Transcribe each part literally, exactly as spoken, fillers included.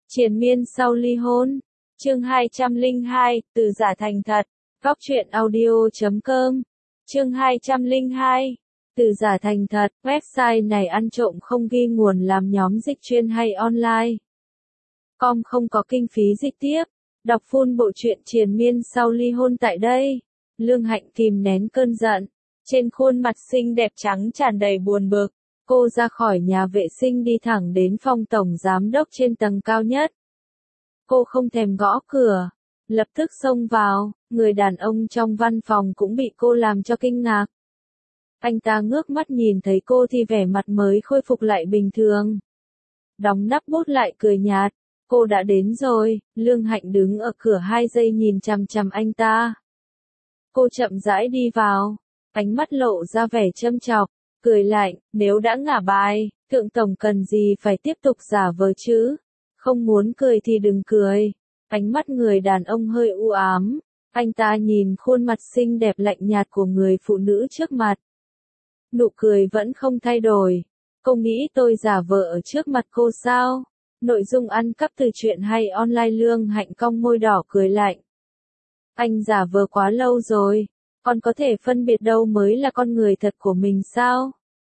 Triền miên sau ly hôn. Chương hai trăm lẻ hai, từ giả thành thật. Góc truyện audio chấm com. Chương hai trăm lẻ hai. Từ giả thành thật, website này ăn trộm không ghi nguồn làm nhóm dịch chuyên hay online. Com không có kinh phí dịch tiếp. Đọc full bộ truyện triền miên sau ly hôn tại đây. Lương Hạnh kìm nén cơn giận. Trên khuôn mặt xinh đẹp trắng tràn đầy buồn bực. Cô ra khỏi nhà vệ sinh đi thẳng đến phòng tổng giám đốc trên tầng cao nhất. Cô không thèm gõ cửa. Lập tức xông vào, người đàn ông trong văn phòng cũng bị cô làm cho kinh ngạc. Anh ta ngước mắt nhìn thấy cô thì vẻ mặt mới khôi phục lại bình thường. Đóng nắp bút lại cười nhạt. Cô đã đến rồi. Lương Hạnh đứng ở cửa hai giây nhìn chằm chằm anh ta. Cô chậm rãi đi vào. Ánh mắt lộ ra vẻ châm chọc. Cười lạnh, nếu đã ngả bài, thượng tổng cần gì phải tiếp tục giả vờ chứ? Không muốn cười thì đừng cười. Ánh mắt người đàn ông hơi u ám. Anh ta nhìn khuôn mặt xinh đẹp lạnh nhạt của người phụ nữ trước mặt. Nụ cười vẫn không thay đổi. Cô nghĩ tôi giả vờ ở trước mặt cô sao? Nội dung ăn cắp từ truyện hay online. Lương Hạnh cong môi đỏ cười lạnh. Anh giả vờ quá lâu rồi. Còn có thể phân biệt đâu mới là con người thật của mình sao?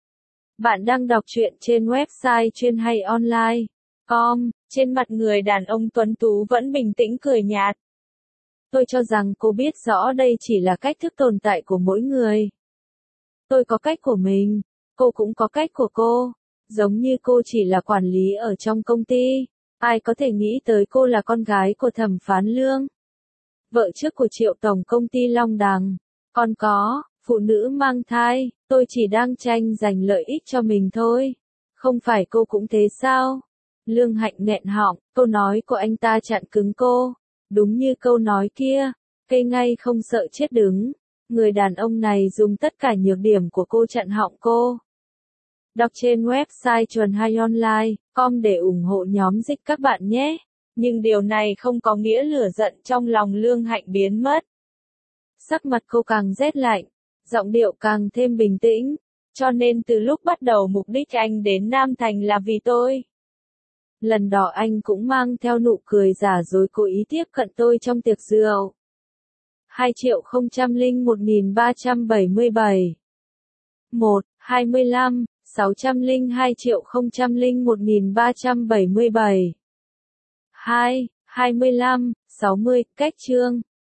Bạn đang đọc truyện trên website chuyên hay online. Com, trên mặt người đàn ông tuấn tú vẫn bình tĩnh cười nhạt. Tôi cho rằng cô biết rõ đây chỉ là cách thức tồn tại của mỗi người. Tôi có cách của mình, cô cũng có cách của cô. Giống như cô chỉ là quản lý ở trong công ty. Ai có thể nghĩ tới cô là con gái của thẩm phán Lương? Vợ trước của Triệu tổng công ty Long Đằng. Còn có, phụ nữ mang thai, tôi chỉ đang tranh giành lợi ích cho mình thôi. Không phải cô cũng thế sao? Lương Hạnh nghẹn họng, câu nói của anh ta chặn cứng cô. Đúng như câu nói kia, cây ngay không sợ chết đứng. Người đàn ông này dùng tất cả nhược điểm của cô chặn họng cô. Đọc trên website chuẩn hay online, com để ủng hộ nhóm dịch các bạn nhé. Nhưng điều này không có nghĩa lửa giận trong lòng Lương Hạnh biến mất. Sắc mặt cô càng rét lạnh, giọng điệu càng thêm bình tĩnh. Cho nên từ lúc bắt đầu mục đích anh đến Nam Thành là vì tôi. Lần đó anh cũng mang theo nụ cười giả dối cố ý tiếp cận tôi trong tiệc rượu. hai triệu không trăm lẻ một nghìn ba trăm bảy mươi bảy. một, hai mươi lăm, sáu trăm lẻ hai triệu không trăm lẻ một nghìn ba trăm bảy mươi bảy. hai, hai mươi lăm, sáu mươi, cách chương.